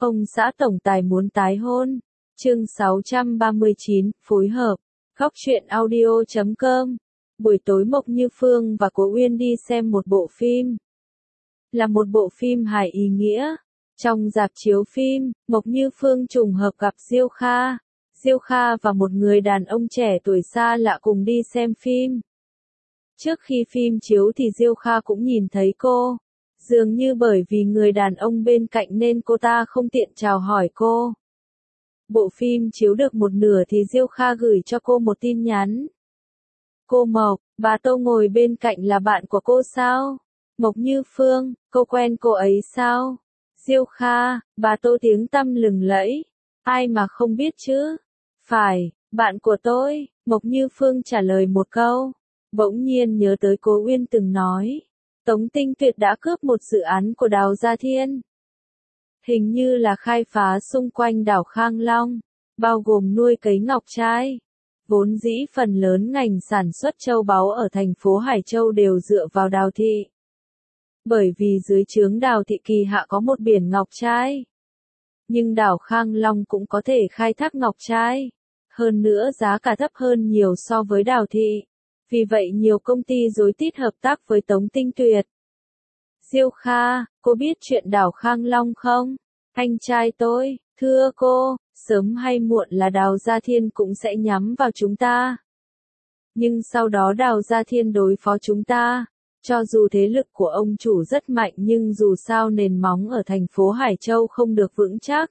Ông xã tổng tài muốn tái hôn. Chương 639, phối hợp. Góc truyện audio.com. Buổi tối Mộc Như Phương và Cố Uyên đi xem một bộ phim. Là một bộ phim hài ý nghĩa. Trong rạp chiếu phim, Mộc Như Phương trùng hợp gặp Diêu Kha. Diêu Kha và một người đàn ông trẻ tuổi xa lạ cùng đi xem phim. Trước khi phim chiếu thì Diêu Kha cũng nhìn thấy cô. Dường như bởi vì người đàn ông bên cạnh nên cô ta không tiện chào hỏi cô. Bộ phim chiếu được một nửa thì Diêu Kha gửi cho cô một tin nhắn. Cô Mộc, bà Tô ngồi bên cạnh là bạn của cô sao? Mộc Như Phương, cô quen cô ấy sao? Diêu Kha, bà Tô tiếng tăm lừng lẫy. Ai mà không biết chứ? Phải, bạn của tôi, Mộc Như Phương trả lời một câu. Bỗng nhiên nhớ tới Cố Uyên từng nói. Tống Tinh Tuyệt đã cướp một dự án của Đào Gia Thiên. Hình như là khai phá xung quanh đảo Khang Long, bao gồm nuôi cấy ngọc trai. Vốn dĩ phần lớn ngành sản xuất châu báu ở thành phố Hải Châu đều dựa vào Đào Thị. Bởi vì dưới trướng Đào Thị Kỳ Hạ có một biển ngọc trai. Nhưng đảo Khang Long cũng có thể khai thác ngọc trai. Hơn nữa giá cả thấp hơn nhiều so với Đào Thị. Vì vậy nhiều công ty rối rít hợp tác với Tống Tinh Tuyệt. Diêu Kha, cô biết chuyện đảo Khang Long không? Anh trai tôi, thưa cô, sớm hay muộn là Đào Gia Thiên cũng sẽ nhắm vào chúng ta. Nhưng sau đó Đào Gia Thiên đối phó chúng ta. Cho dù thế lực của ông chủ rất mạnh nhưng dù sao nền móng ở thành phố Hải Châu không được vững chắc.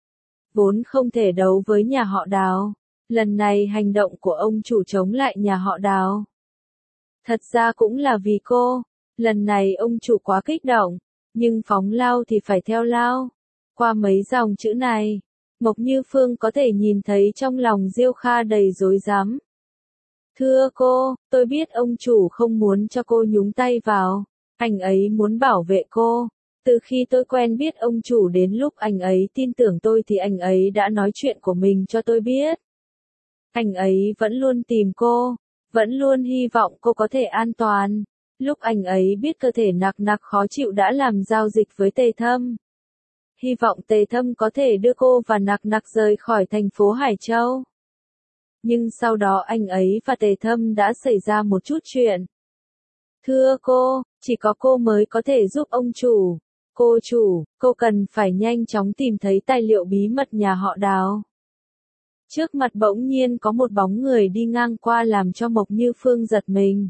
Vốn không thể đấu với nhà họ Đào. Lần này hành động của ông chủ chống lại nhà họ Đào. Thật ra cũng là vì cô. Lần này ông chủ quá kích động. Nhưng phóng lao thì phải theo lao. Qua mấy dòng chữ này, Mộc Như Phương có thể nhìn thấy trong lòng Diêu Kha đầy rối rắm. Thưa cô, tôi biết ông chủ không muốn cho cô nhúng tay vào. Anh ấy muốn bảo vệ cô. Từ khi tôi quen biết ông chủ đến lúc anh ấy tin tưởng tôi thì anh ấy đã nói chuyện của mình cho tôi biết. Anh ấy vẫn luôn tìm cô, vẫn luôn hy vọng cô có thể an toàn. Lúc anh ấy biết cơ thể nặc nặc khó chịu đã làm giao dịch với Tề Thâm. Hy vọng Tề Thâm có thể đưa cô và nặc nặc rời khỏi thành phố Hải Châu. Nhưng sau đó anh ấy và Tề Thâm đã xảy ra một chút chuyện. Thưa cô, chỉ có cô mới có thể giúp ông chủ. Cô chủ, cô cần phải nhanh chóng tìm thấy tài liệu bí mật nhà họ Đào. Trước mặt bỗng nhiên có một bóng người đi ngang qua làm cho Mộc Như Phương giật mình.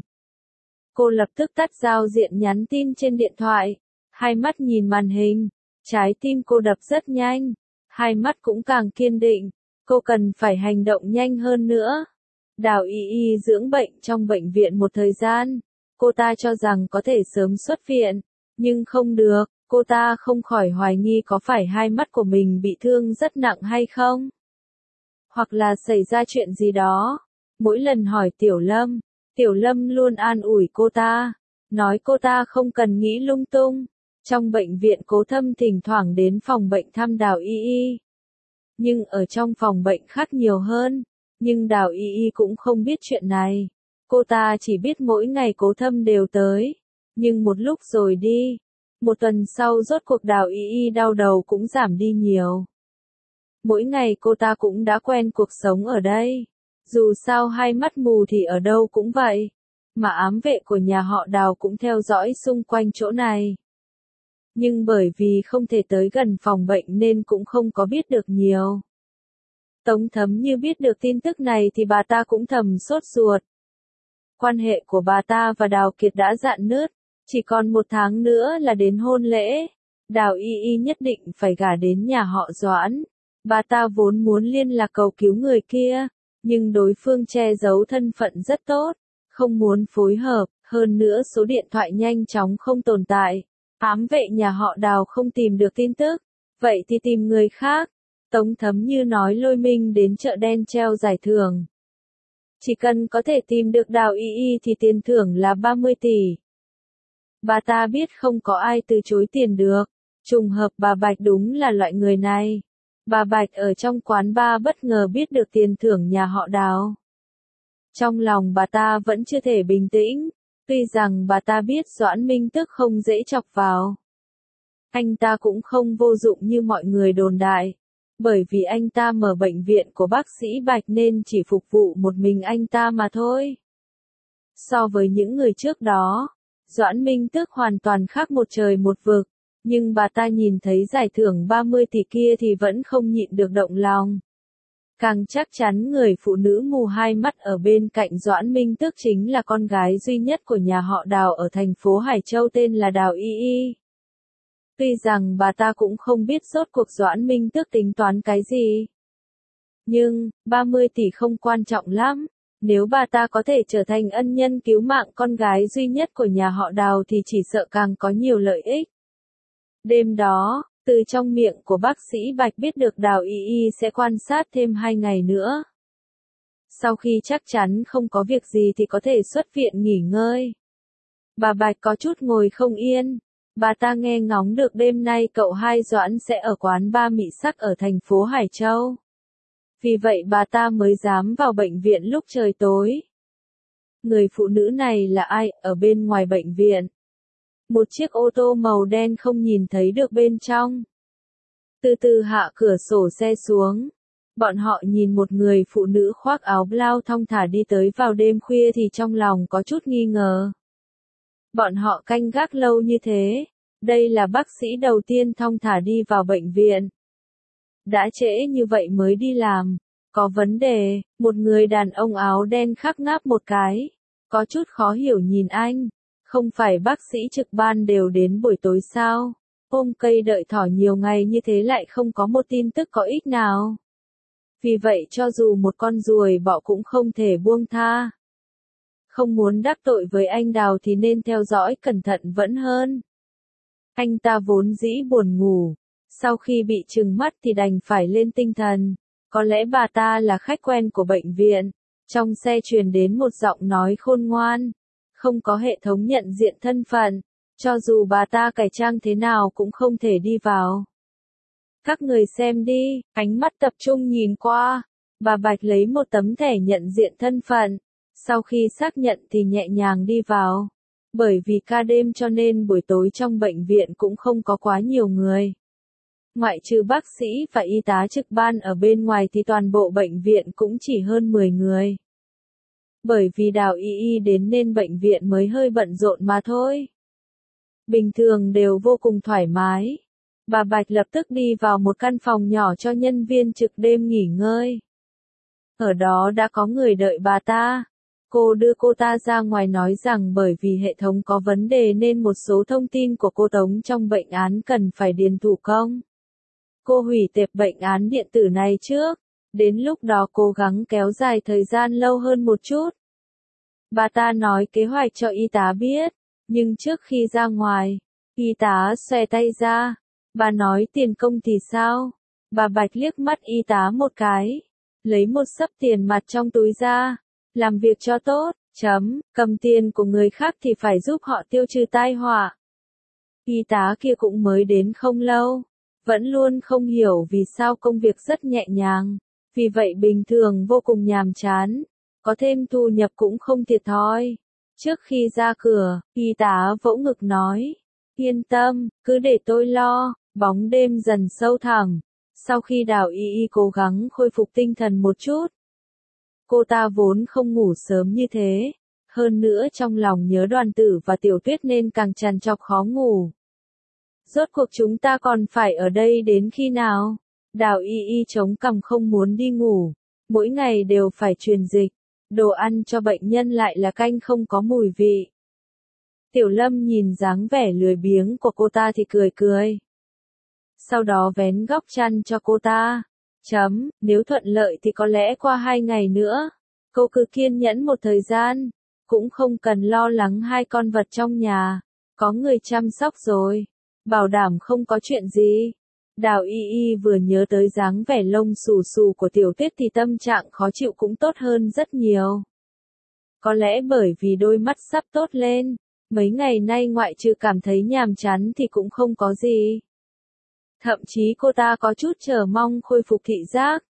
Cô lập tức tắt giao diện nhắn tin trên điện thoại. Hai mắt nhìn màn hình. Trái tim cô đập rất nhanh. Hai mắt cũng càng kiên định. Cô cần phải hành động nhanh hơn nữa. Đào Y Y dưỡng bệnh trong bệnh viện một thời gian. Cô ta cho rằng có thể sớm xuất viện. Nhưng không được. Cô ta không khỏi hoài nghi có phải hai mắt của mình bị thương rất nặng hay không. Hoặc là xảy ra chuyện gì đó. Mỗi lần hỏi Tiểu Lâm luôn an ủi cô ta. Nói cô ta không cần nghĩ lung tung. Trong bệnh viện Cố Thâm thỉnh thoảng đến phòng bệnh thăm Đào Y Y. Nhưng ở trong phòng bệnh khác nhiều hơn. Nhưng Đào Y Y cũng không biết chuyện này. Cô ta chỉ biết mỗi ngày Cố Thâm đều tới. Nhưng một lúc rồi đi. Một tuần sau rốt cuộc Đào Y Y đau đầu cũng giảm đi nhiều. Mỗi ngày cô ta cũng đã quen cuộc sống ở đây. Dù sao hai mắt mù thì ở đâu cũng vậy. Mà ám vệ của nhà họ Đào cũng theo dõi xung quanh chỗ này. Nhưng bởi vì không thể tới gần phòng bệnh nên cũng không có biết được nhiều. Tống Thấm Như biết được tin tức này thì bà ta cũng thầm sốt ruột. Quan hệ của bà ta và Đào Kiệt đã rạn nứt. Chỉ còn một tháng nữa là đến hôn lễ. Đào Y Y nhất định phải gả đến nhà họ Doãn. Bà ta vốn muốn liên lạc cầu cứu người kia. Nhưng đối phương che giấu thân phận rất tốt. Không muốn phối hợp. Hơn nữa số điện thoại nhanh chóng không tồn tại. Ám vệ nhà họ Đào không tìm được tin tức. Vậy thì tìm người khác. Tống Thấm Như nói Lôi Minh đến chợ đen treo giải thưởng. Chỉ cần có thể tìm được Đào Y Y thì tiền thưởng là 30 tỷ. Bà ta biết không có ai từ chối tiền được. Trùng hợp bà Bạch đúng là loại người này. Bà Bạch ở trong quán bar bất ngờ biết được tiền thưởng nhà họ Đào. Trong lòng bà ta vẫn chưa thể bình tĩnh. Tuy rằng bà ta biết Doãn Minh Tức không dễ chọc vào. Anh ta cũng không vô dụng như mọi người đồn đại. Bởi vì anh ta mở bệnh viện của bác sĩ Bạch nên chỉ phục vụ một mình anh ta mà thôi. So với những người trước đó, Doãn Minh Tước hoàn toàn khác một trời một vực. Nhưng bà ta nhìn thấy giải thưởng 30 tỷ kia thì vẫn không nhịn được động lòng. Càng chắc chắn người phụ nữ mù hai mắt ở bên cạnh Doãn Minh Tước chính là con gái duy nhất của nhà họ Đào ở thành phố Hải Châu tên là Đào Y Y. Tuy rằng bà ta cũng không biết rốt cuộc Doãn Minh Tước tính toán cái gì. Nhưng, 30 tỷ không quan trọng lắm. Nếu bà ta có thể trở thành ân nhân cứu mạng con gái duy nhất của nhà họ Đào thì chỉ sợ càng có nhiều lợi ích. Đêm đó, từ trong miệng của bác sĩ Bạch biết được Đào Y Y sẽ quan sát thêm 2 ngày nữa. Sau khi chắc chắn không có việc gì thì có thể xuất viện nghỉ ngơi. Bà Bạch có chút ngồi không yên. Bà ta nghe ngóng được đêm nay cậu hai Doãn sẽ ở quán ba Mị Sắc ở thành phố Hải Châu. Vì vậy bà ta mới dám vào bệnh viện lúc trời tối. Người phụ nữ này là ai ở bên ngoài bệnh viện? Một chiếc ô tô màu đen không nhìn thấy được bên trong. Từ từ hạ cửa sổ xe xuống. Bọn họ nhìn một người phụ nữ khoác áo blau thong thả đi tới vào đêm khuya thì trong lòng có chút nghi ngờ. Bọn họ canh gác lâu như thế. Đây là bác sĩ đầu tiên thong thả đi vào bệnh viện. Đã trễ như vậy mới đi làm. Có vấn đề, một người đàn ông áo đen khắc ngáp một cái. Có chút khó hiểu nhìn anh. Không phải bác sĩ trực ban đều đến buổi tối sao? Ôm cây đợi thỏ nhiều ngày như thế lại không có một tin tức có ích nào. Vì vậy cho dù một con ruồi bọ cũng không thể buông tha. Không muốn đắc tội với anh Đào thì nên theo dõi cẩn thận vẫn hơn. Anh ta vốn dĩ buồn ngủ. Sau khi bị trừng mắt thì đành phải lên tinh thần. Có lẽ bà ta là khách quen của bệnh viện. Trong xe truyền đến một giọng nói khôn ngoan. Không có hệ thống nhận diện thân phận. Cho dù bà ta cải trang thế nào cũng không thể đi vào. Các người xem đi, ánh mắt tập trung nhìn qua. Bà Bạch lấy một tấm thẻ nhận diện thân phận. Sau khi xác nhận thì nhẹ nhàng đi vào. Bởi vì ca đêm cho nên buổi tối trong bệnh viện cũng không có quá nhiều người. Ngoại trừ bác sĩ và y tá trực ban ở bên ngoài thì toàn bộ bệnh viện cũng chỉ hơn 10 người. Bởi vì Đào Y Y đến nên bệnh viện mới hơi bận rộn mà thôi. Bình thường đều vô cùng thoải mái. Bà Bạch lập tức đi vào một căn phòng nhỏ cho nhân viên trực đêm nghỉ ngơi. Ở đó đã có người đợi bà ta. Cô đưa cô ta ra ngoài nói rằng bởi vì hệ thống có vấn đề nên một số thông tin của cô Tống trong bệnh án cần phải điền thủ công. Cô hủy tệp bệnh án điện tử này trước. Đến lúc đó cố gắng kéo dài thời gian lâu hơn một chút. Bà ta nói kế hoạch cho y tá biết. Nhưng trước khi ra ngoài, y tá xòe tay ra. Bà nói tiền công thì sao? Bà Bạch liếc mắt y tá một cái. Lấy một xấp tiền mặt trong túi ra. Làm việc cho tốt, cầm tiền của người khác thì phải giúp họ tiêu trừ tai họa. Y tá kia cũng mới đến không lâu. Vẫn luôn không hiểu vì sao công việc rất nhẹ nhàng. Vì vậy bình thường vô cùng nhàm chán. Có thêm thu nhập cũng không thiệt thòi. Trước khi ra cửa, y tá vỗ ngực nói. Yên tâm, cứ để tôi lo. Bóng đêm dần sâu thẳm. Sau khi Đào Y Y cố gắng khôi phục tinh thần một chút. Cô ta vốn không ngủ sớm như thế. Hơn nữa trong lòng nhớ Đoàn Tử và Tiểu Tuyết nên càng trằn trọc khó ngủ. Rốt cuộc chúng ta còn phải ở đây đến khi nào? Đào Y Y chống cằm không muốn đi ngủ. Mỗi ngày đều phải truyền dịch. Đồ ăn cho bệnh nhân lại là canh không có mùi vị. Tiểu Lâm nhìn dáng vẻ lười biếng của cô ta thì cười cười. Sau đó vén góc chăn cho cô ta. Nếu thuận lợi thì có lẽ qua 2 ngày nữa. Cô cứ kiên nhẫn một thời gian. Cũng không cần lo lắng hai con vật trong nhà. Có người chăm sóc rồi. Bảo đảm không có chuyện gì. Đào Y Y vừa nhớ tới dáng vẻ lông xù xù của Tiểu Tuyết thì tâm trạng khó chịu cũng tốt hơn rất nhiều. Có lẽ bởi vì đôi mắt sắp tốt lên. Mấy ngày nay ngoại trừ cảm thấy nhàm chán thì cũng không có gì. Thậm chí cô ta có chút chờ mong khôi phục thị giác.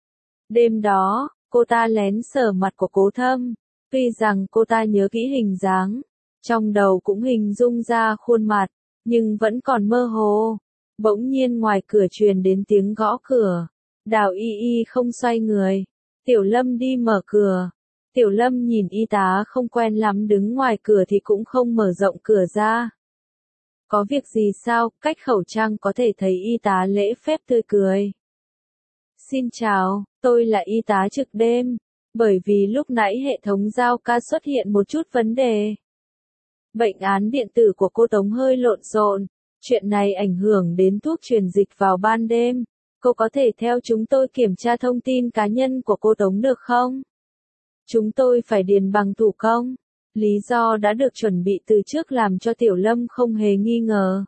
Đêm đó, cô ta lén sờ mặt của Cố Thâm. Tuy rằng cô ta nhớ kỹ hình dáng. Trong đầu cũng hình dung ra khuôn mặt. nhưng vẫn còn mơ hồ. Bỗng nhiên ngoài cửa truyền đến tiếng gõ cửa. Đào Y Y không xoay người. Tiểu Lâm đi mở cửa. Tiểu Lâm nhìn y tá không quen lắm đứng ngoài cửa thì cũng không mở rộng cửa ra. Có việc gì sao? Cách khẩu trang có thể thấy y tá lễ phép tươi cười. Xin chào, tôi là y tá trực đêm. Bởi vì lúc nãy hệ thống giao ca xuất hiện một chút vấn đề. Bệnh án điện tử của cô Tống hơi lộn xộn. Chuyện này ảnh hưởng đến thuốc truyền dịch vào ban đêm. Cô có thể theo chúng tôi kiểm tra thông tin cá nhân của cô Tống được không? Chúng tôi phải điền bằng thủ công. Lý do đã được chuẩn bị từ trước làm cho Tiểu Lâm không hề nghi ngờ.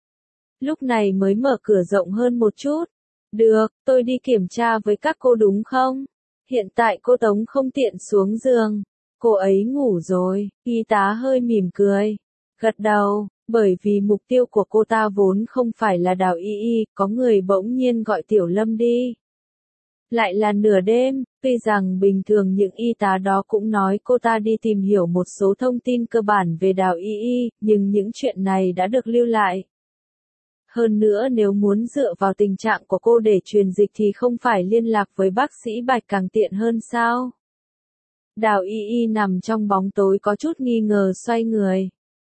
Lúc này mới mở cửa rộng hơn một chút. Được, tôi đi kiểm tra với các cô đúng không? Hiện tại cô Tống không tiện xuống giường. Cô ấy ngủ rồi, y tá hơi mỉm cười. Gật đầu, bởi vì mục tiêu của cô ta vốn không phải là Đào Y Y, có người bỗng nhiên gọi Tiểu Lâm đi. Lại là nửa đêm, tuy rằng bình thường những y tá đó cũng nói cô ta đi tìm hiểu một số thông tin cơ bản về Đào Y Y, nhưng những chuyện này đã được lưu lại. Hơn nữa nếu muốn dựa vào tình trạng của cô để truyền dịch thì không phải liên lạc với bác sĩ Bạch càng tiện hơn sao? Đào Y Y nằm trong bóng tối có chút nghi ngờ xoay người.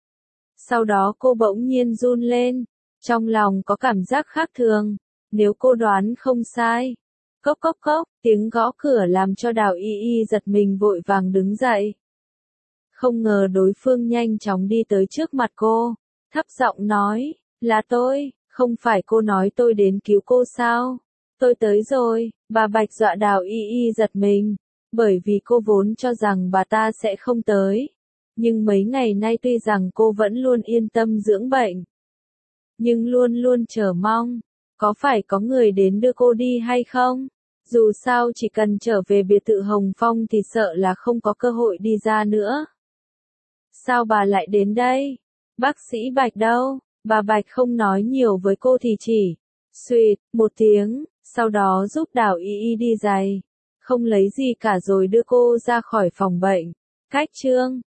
Sau đó cô bỗng nhiên run lên, trong lòng có cảm giác khác thường, nếu cô đoán không sai. Cốc cốc cốc, tiếng gõ cửa làm cho Đào Y Y giật mình vội vàng đứng dậy. Không ngờ đối phương nhanh chóng đi tới trước mặt cô, thấp giọng nói, là tôi, không phải cô nói tôi đến cứu cô sao? Tôi tới rồi, bà Bạch dọa Đào Y Y giật mình, bởi vì cô vốn cho rằng bà ta sẽ không tới. Nhưng mấy ngày nay tuy rằng cô vẫn luôn yên tâm dưỡng bệnh, nhưng luôn luôn chờ mong, có phải có người đến đưa cô đi hay không? Dù sao chỉ cần trở về biệt thự Hồng Phong thì sợ là không có cơ hội đi ra nữa. Sao bà lại đến đây? Bác sĩ Bạch đâu? Bà Bạch không nói nhiều với cô thì chỉ xuỵt một tiếng, sau đó giúp Đào Y Y đi giày, không lấy gì cả rồi đưa cô ra khỏi phòng bệnh. Khách trương,